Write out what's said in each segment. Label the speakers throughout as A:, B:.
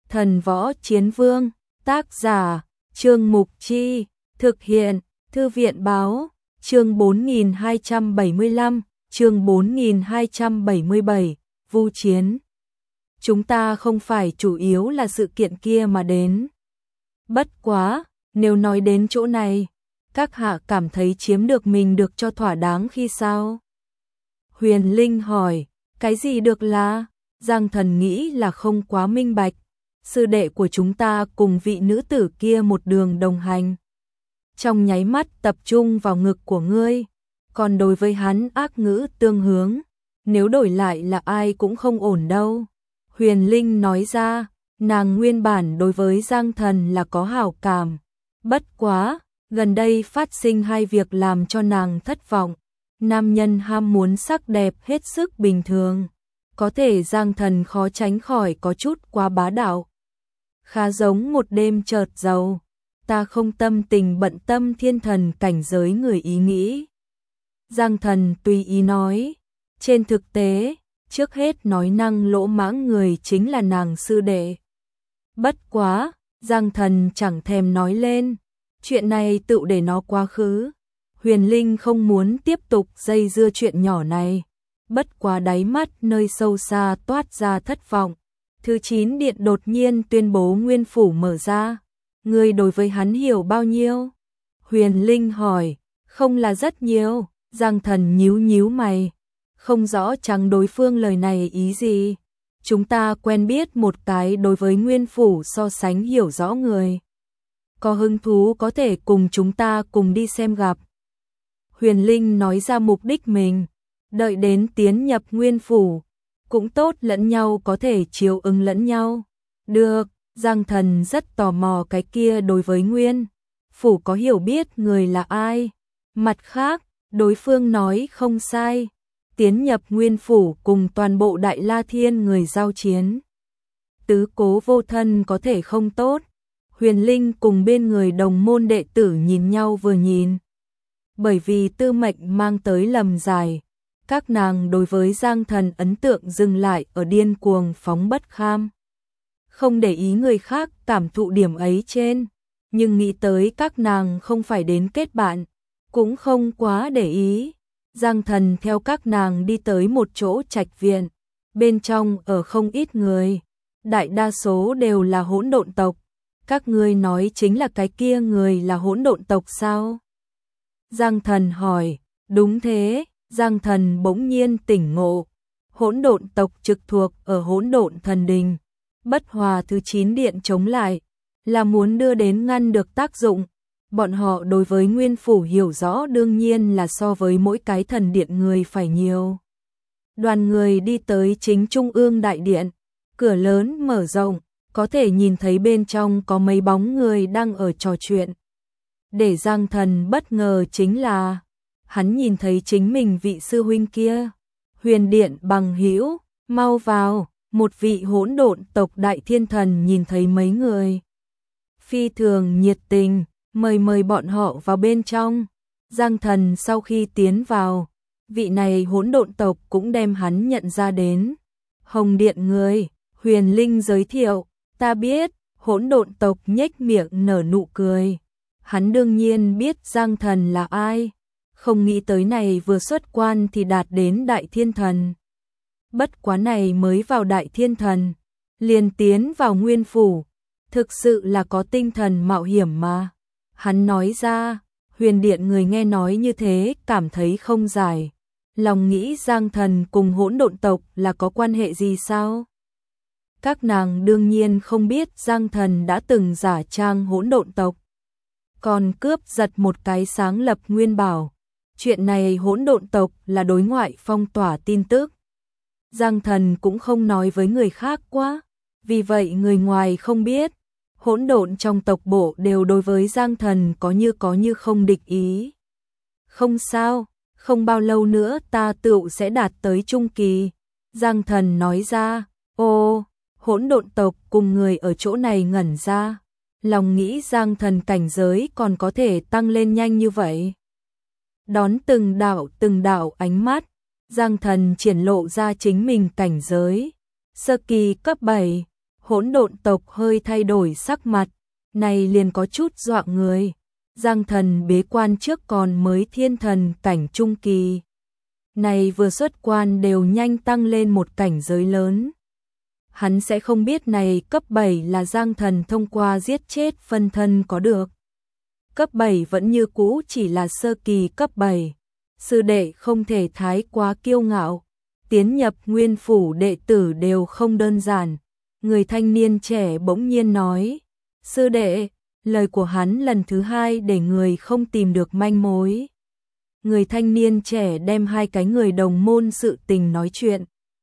A: Thần Võ Chiến Vương, tác giả, Trương Mục Chi, thực hiện, Thư viện Báo, chương 4275, chương 4277, Vu Chiến. Chúng ta không phải chủ yếu là sự kiện kia mà đến. Bất quá, nếu nói đến chỗ này, các hạ cảm thấy chiếm được mình được cho thỏa đáng khi sao? Huyền Linh hỏi, cái gì được là? Giang Thần nghĩ là không quá minh bạch. Sư đệ của chúng ta cùng vị nữ tử kia một đường đồng hành. Trong nháy mắt tập trung vào ngực của ngươi, còn đối với hắn ác ngữ tương hướng, nếu đổi lại là ai cũng không ổn đâu. Huyền Linh nói ra, nàng nguyên bản đối với Giang Thần là có hảo cảm. Bất quá, gần đây phát sinh hai việc làm cho nàng thất vọng. Nam nhân ham muốn sắc đẹp hết sức bình thường. Có thể Giang Thần khó tránh khỏi có chút quá bá đạo. Khá giống một đêm chợt giàu. Ta không tâm tình bận tâm thiên thần cảnh giới người ý nghĩ. Giang Thần tùy ý nói. Trên thực tế, trước hết nói năng lỗ mãng người chính là nàng sư đệ. Bất quá, Giang Thần chẳng thèm nói lên. Chuyện này tự để nó quá khứ. Huyền Linh không muốn tiếp tục dây dưa chuyện nhỏ này. Bất quá đáy mắt nơi sâu xa toát ra thất vọng. Thứ 9 điện đột nhiên tuyên bố nguyên phủ mở ra. Ngươi đối với hắn hiểu bao nhiêu? Huyền Linh hỏi. Không là rất nhiều. Giang Thần nhíu nhíu mày. Không rõ chẳng đối phương lời này ý gì. Chúng ta quen biết một cái đối với nguyên phủ so sánh hiểu rõ người. Có hứng thú có thể cùng chúng ta cùng đi xem gặp. Huyền Linh nói ra mục đích mình. Đợi đến tiến nhập nguyên phủ. Cũng tốt lẫn nhau có thể chiếu ứng lẫn nhau. Được, Giang Thần rất tò mò cái kia đối với nguyên phủ có hiểu biết người là ai. Mặt khác, đối phương nói không sai. Tiến nhập nguyên phủ cùng toàn bộ Đại La Thiên người giao chiến. Tứ cố vô thân có thể không tốt. Huyền Linh cùng bên người đồng môn đệ tử nhìn nhau vừa nhìn. Bởi vì tư mệnh mang tới lầm dài. Các nàng đối với Giang Thần ấn tượng dừng lại ở điên cuồng phóng bất kham. Không để ý người khác cảm thụ điểm ấy trên. Nhưng nghĩ tới các nàng không phải đến kết bạn. Cũng không quá để ý. Giang Thần theo các nàng đi tới một chỗ trạch viện. Bên trong ở không ít người. Đại đa số đều là hỗn độn tộc. Các ngươi nói chính là cái kia người là hỗn độn tộc sao? Giang Thần hỏi. Đúng thế. Giang Thần bỗng nhiên tỉnh ngộ. Hỗn độn tộc trực thuộc ở hỗn độn thần đình. Bất hòa thứ 9 điện chống lại. Là muốn đưa đến ngăn được tác dụng. Bọn họ đối với nguyên phủ hiểu rõ đương nhiên là so với mỗi cái thần điện người phải nhiều. Đoàn người đi tới chính trung ương đại điện. Cửa lớn mở rộng. Có thể nhìn thấy bên trong có mấy bóng người đang ở trò chuyện. Để Giang Thần bất ngờ chính là hắn nhìn thấy chính mình vị sư huynh kia. Huyền điện bằng hữu, mau vào. Một vị hỗn độn tộc đại thiên thần nhìn thấy mấy người. Phi thường nhiệt tình, mời bọn họ vào bên trong. Giang Thần sau khi tiến vào, vị này hỗn độn tộc cũng đem hắn nhận ra đến. Hồng điện người, Huyền Linh giới thiệu, ta biết, hỗn độn tộc nhếch miệng nở nụ cười. Hắn đương nhiên biết Giang Thần là ai. Không nghĩ tới này vừa xuất quan thì đạt đến đại thiên thần. Bất quá này mới vào đại thiên thần, liền tiến vào nguyên phủ. Thực sự là có tinh thần mạo hiểm mà. Hắn nói ra, huyền điện người nghe nói như thế cảm thấy không giải. Lòng nghĩ Giang Thần cùng hỗn độn tộc là có quan hệ gì sao? Các nàng đương nhiên không biết Giang Thần đã từng giả trang hỗn độn tộc. Còn cướp giật một cái sáng lập nguyên bảo. Chuyện này hỗn độn tộc là đối ngoại phong tỏa tin tức. Giang Thần cũng không nói với người khác quá. Vì vậy người ngoài không biết. Hỗn độn trong tộc bộ đều đối với Giang Thần có như không địch ý. Không sao, không bao lâu nữa ta tựu sẽ đạt tới trung kỳ. Giang Thần nói ra, ô, hỗn độn tộc cùng người ở chỗ này ngẩn ra. Lòng nghĩ Giang Thần cảnh giới còn có thể tăng lên nhanh như vậy. Đón từng đạo ánh mắt, Giang Thần triển lộ ra chính mình cảnh giới. Sơ kỳ cấp 7, Hỗn độn tộc hơi thay đổi sắc mặt, này liền có chút dọa người. Giang Thần bế quan trước còn mới thiên thần cảnh trung kỳ. Này vừa xuất quan đều nhanh tăng lên một cảnh giới lớn. Hắn sẽ không biết này cấp 7 là Giang Thần thông qua giết chết phân thân có được. Cấp 7 vẫn như cũ chỉ là sơ kỳ cấp 7. Sư đệ không thể thái quá kiêu ngạo. Tiến nhập nguyên phủ đệ tử đều không đơn giản. Người thanh niên trẻ bỗng nhiên nói. Sư đệ, lời của hắn lần thứ hai để người không tìm được manh mối. Người thanh niên trẻ đem hai cái người đồng môn sự tình nói chuyện.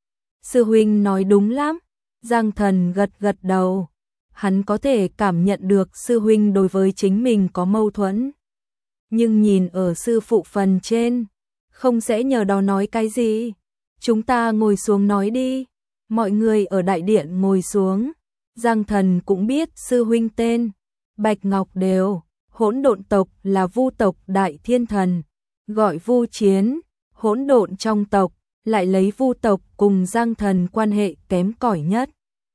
A: Sư huynh nói đúng lắm. Giang Thần gật gật đầu. Hắn có thể cảm nhận được sư huynh đối với chính mình có mâu thuẫn. Nhưng nhìn ở sư phụ phần trên, không sẽ nhờ đó nói cái gì. Chúng ta ngồi xuống nói đi. Mọi người ở đại điện ngồi xuống. Giang Thần cũng biết sư huynh tên. Bạch Ngọc Đều, hỗn độn tộc là Vu tộc đại thiên thần. Gọi Vu Chiến, hỗn độn trong tộc, lại lấy Vu tộc cùng Giang Thần quan hệ kém cỏi nhất.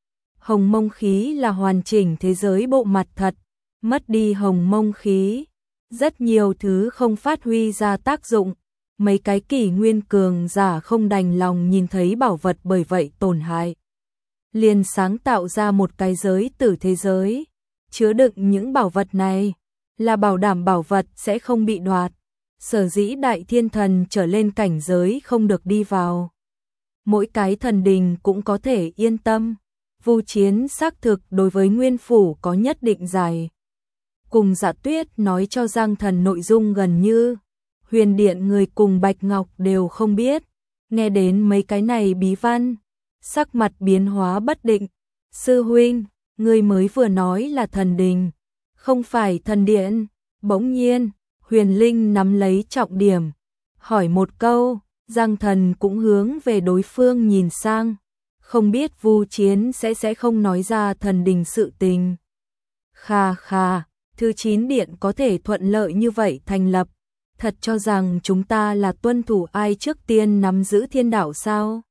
A: Hồng mông khí là hoàn chỉnh thế giới bộ mặt thật, mất đi hồng mông khí, rất nhiều thứ không phát huy ra tác dụng, mấy cái kỷ nguyên cường giả không đành lòng nhìn thấy bảo vật bởi vậy tổn hại. Liền sáng tạo ra một cái giới tử thế giới, chứa đựng những bảo vật này, là bảo đảm bảo vật sẽ không bị đoạt. Sở dĩ đại thiên thần trở lên cảnh giới không được đi vào. Mỗi cái thần đình cũng có thể yên tâm. Vu Chiến xác thực đối với nguyên phủ có nhất định giải. Cùng Dạ Tuyết nói cho Giang Thần nội dung gần như Huyền Điện người cùng Bạch Ngọc đều không biết. Nghe đến mấy cái này bí văn, sắc mặt biến hóa bất định. Sư huynh, người mới vừa nói là thần đình, không phải thần điện. Bỗng nhiên Huyền Linh nắm lấy trọng điểm, hỏi một câu. Giang Thần cũng hướng về đối phương nhìn sang. Không biết Vu Chiến sẽ không nói ra thần đình sự tình. Khà khà, thứ 9 điện có thể thuận lợi như vậy thành lập. Thật cho rằng chúng ta là tuân thủ ai trước tiên nắm giữ thiên đạo sao?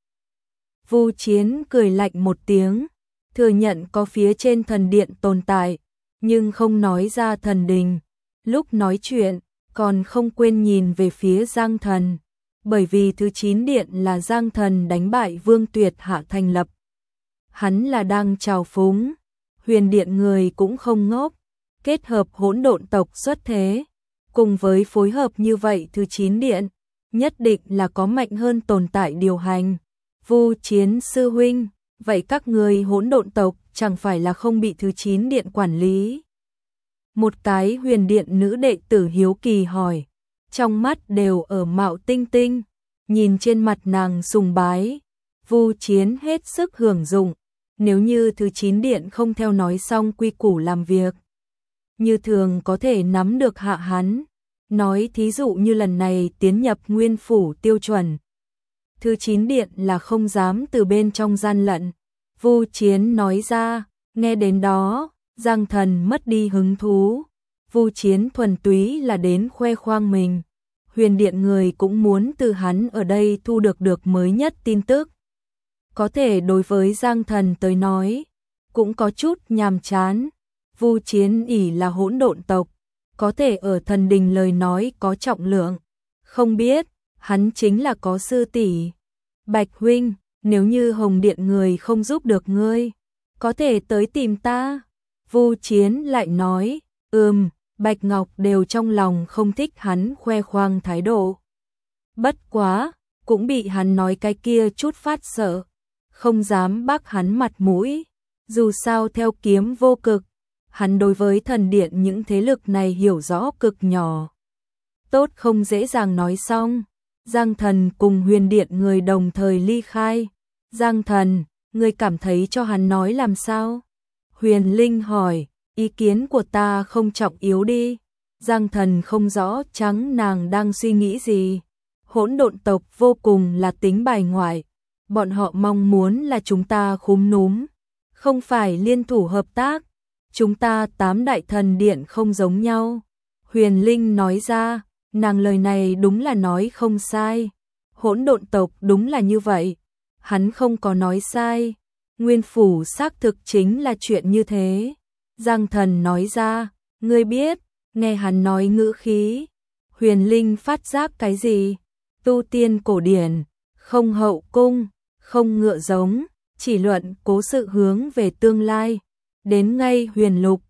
A: Vu Chiến cười lạnh một tiếng, thừa nhận có phía trên thần điện tồn tại, nhưng không nói ra thần đình. Lúc nói chuyện, còn không quên nhìn về phía Giang Thần. Bởi vì thứ 9 điện là Giang Thần đánh bại Vương Tuyệt hạ thành lập. Hắn là đang trào phúng. Huyền Điện người cũng không ngốc. Kết hợp hỗn độn tộc xuất thế, cùng với phối hợp như vậy thứ 9 điện, nhất định là có mạnh hơn tồn tại điều hành. Vu Chiến sư huynh, vậy các người hỗn độn tộc chẳng phải là không bị thứ 9 điện quản lý? Một cái Huyền Điện nữ đệ tử hiếu kỳ hỏi. Trong mắt đều ở mạo tinh tinh, nhìn trên mặt nàng sùng bái. Vu Chiến hết sức hưởng dụng, nếu như thứ 9 điện không theo nói xong quy củ làm việc, như thường có thể nắm được hạ hắn. Nói thí dụ như lần này tiến nhập nguyên phủ tiêu chuẩn, thứ 9 điện là không dám từ bên trong gian lận. Vu Chiến nói ra, nghe đến đó, Giang Thần mất đi hứng thú. Vu Chiến thuần túy là đến khoe khoang mình. Huyền Điện người cũng muốn từ hắn ở đây thu được mới nhất tin tức. Có thể đối với Giang Thần tới nói, cũng có chút nhàm chán. Vu Chiến ỷ là hỗn độn tộc, có thể ở thần đình lời nói có trọng lượng. Không biết, hắn chính là có sư tỷ. Bạch huynh, nếu như Hồng Điện người không giúp được ngươi, có thể tới tìm ta. Vu Chiến lại nói, Bạch Ngọc đều trong lòng không thích hắn khoe khoang thái độ. Bất quá, cũng bị hắn nói cái kia chút phát sợ, không dám bác hắn mặt mũi. Dù sao theo Kiếm Vô Cực, hắn đối với thần điện những thế lực này hiểu rõ cực nhỏ. Tốt không dễ dàng nói xong, Giang Thần cùng Huyền Điện người đồng thời ly khai. Giang Thần, ngươi cảm thấy cho hắn nói làm sao? Huyền Linh hỏi. Ý kiến của ta không trọng yếu đi. Giang Thần không rõ trắng nàng đang suy nghĩ gì. Hỗn độn tộc vô cùng là tính bài ngoại. Bọn họ mong muốn là chúng ta khúm núm, không phải liên thủ hợp tác. Chúng ta 8 đại thần điện không giống nhau. Huyền Linh nói ra, nàng lời này đúng là nói không sai. Hỗn độn tộc đúng là như vậy. Hắn không có nói sai. Nguyên phủ xác thực chính là chuyện như thế. Giang Thần nói ra, ngươi biết, nghe hắn nói ngữ khí. Huyền Linh phát giác cái gì? Tu tiên cổ điển, không hậu cung, không ngựa giống, chỉ luận cố sự hướng về tương lai. Đến ngay Huyền Lục,